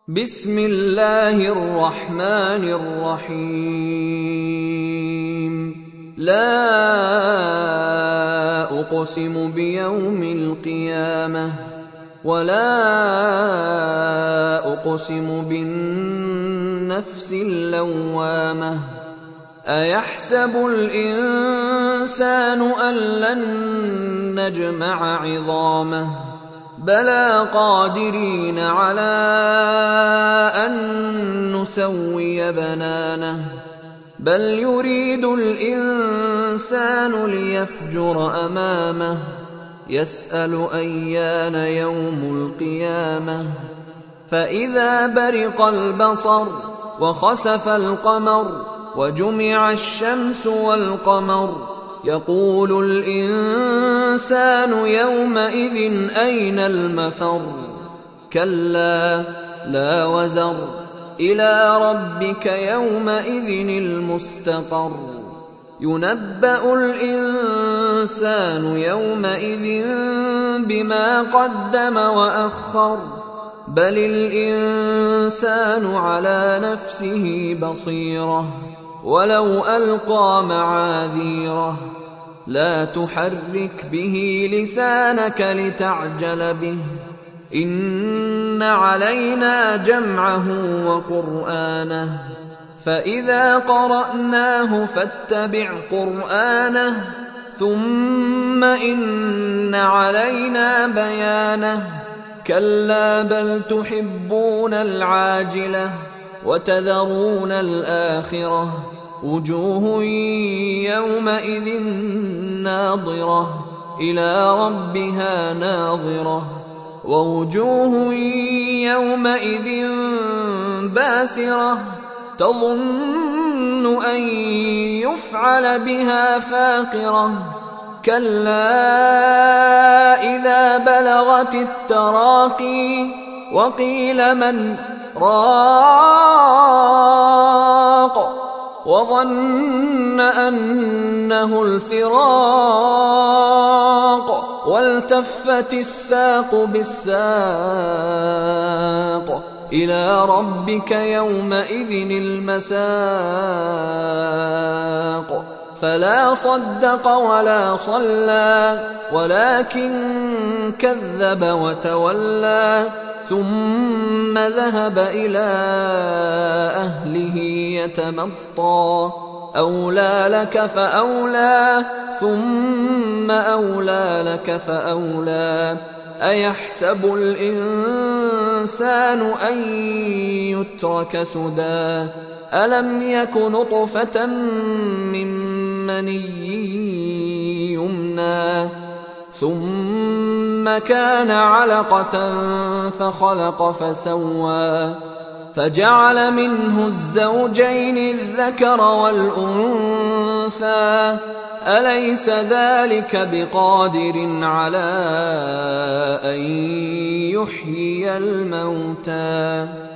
بسم الله الرحمن الرحيم. لا أقسم بيوم القيامة ولا أقسم بالنفس اللوامة. أيحسب الإنسان أن لن نجمع عظامه بلى قادرين على أن نسوي بنانه بل يريد الإنسان ليفجر أمامه يسأل أيان يوم القيامة. فإذا برق البصر وخسف القمر وجمع الشمس والقمر يقول الإنسان يومئذ أين المفر. كلا لا وزر إلى ربك يومئذ المستقر. ينبأ الإنسان يومئذ بما قدم وأخر بل الإنسان على نفسه بصيرة ولو ألقى معاذيره. لا تحرك به لسانك لتعجل به إن علينا جمعه وقرآنه فإذا قرأناه فاتبع قرآنه ثم إن علينا بيانه. كلا بل تحبون العاجلة وتذرون الآخرة وجوه يومئذ ناظرة إلى ربها ناظرة ووجوه يومئذ باسرة تظن أن يفعل بها فاقرة. كلا إذا بلغت التراقي وقيل من راق وظن أنه الفراق والتفت الساق بالساق إلى ربك يومئذ المساق. فلا صدق ولا صلى ولكن كذب وتولى ثم ذهب إلى أهله يتمطى. أولى لك فأولى ثم أولى لك فأولى. أيحسب الإنسان أن يترك سدى ألم يك نطفة من مني يمنى ثم كان علقة فخلق فسوى فجعل منه الزوجين الذكر والأنثى. أليس ذلك بقادر على أن يحيي الموتى؟